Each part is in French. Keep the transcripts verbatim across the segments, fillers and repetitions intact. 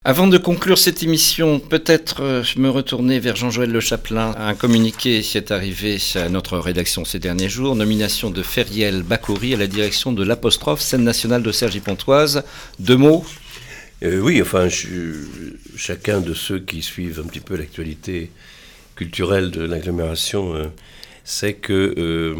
Avant de conclure cette émission, peut-être euh, me retourner vers Jean-Joël Le Chapelain. Un communiqué est arrivé à notre rédaction ces derniers jours. Nomination de Feriel Bakouri à la direction de l'Apostrophe, scène nationale de Cergy-Pontoise. Deux mots euh, Oui, enfin, je, chacun de ceux qui suivent un petit peu l'actualité culturelle de l'agglomération euh, sait que euh,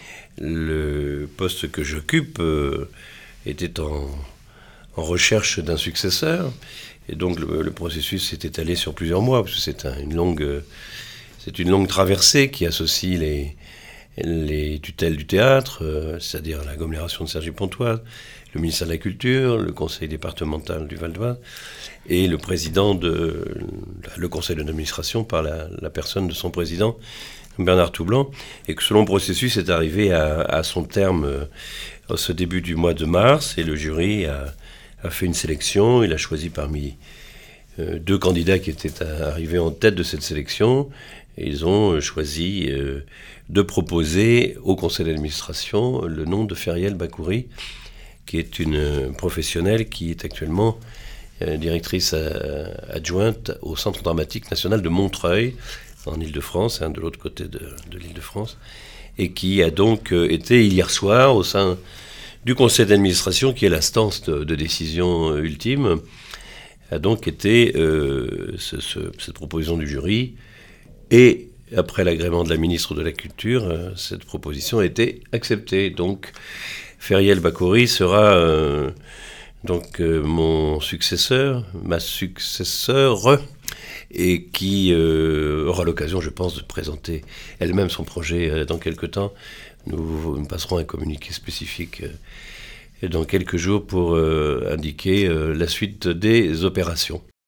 le poste que j'occupe euh, était en, en recherche d'un successeur. Et donc le, le processus s'est étalé sur plusieurs mois, parce que c'est un, une, longue, c'est une longue traversée qui associe les, les tutelles du théâtre, euh, c'est-à-dire l'agglomération de Cergy-Pontoise, le ministère de la Culture, le conseil départemental du Val-d'Oise, et le président de le conseil d'administration par la, la personne de son président, Bernard Toublan, et que selon le processus est arrivé à, à son terme euh, au ce début du mois de mars, et le jury a a fait une sélection. Il a choisi parmi euh, deux candidats qui étaient arrivés en tête de cette sélection. Et ils ont choisi euh, de proposer au conseil d'administration le nom de Feriel Bakouri, qui est une professionnelle qui est actuellement euh, directrice euh, adjointe au Centre dramatique national de Montreuil, en Île-de-France, hein, de l'autre côté de, de l'Île-de-France, et qui a donc euh, été hier soir au sein du conseil d'administration, qui est l'instance de, de décision ultime, a donc été euh, ce, ce, cette proposition du jury. Et après l'agrément de la ministre de la Culture, euh, cette proposition a été acceptée. Donc, Feriel Bakouri sera euh, donc euh, mon successeur, ma successeure, et qui euh, aura l'occasion, je pense, de présenter elle-même son projet euh, dans quelque temps. Nous, nous passerons un communiqué spécifique euh, dans quelques jours pour euh, indiquer euh, la suite des opérations.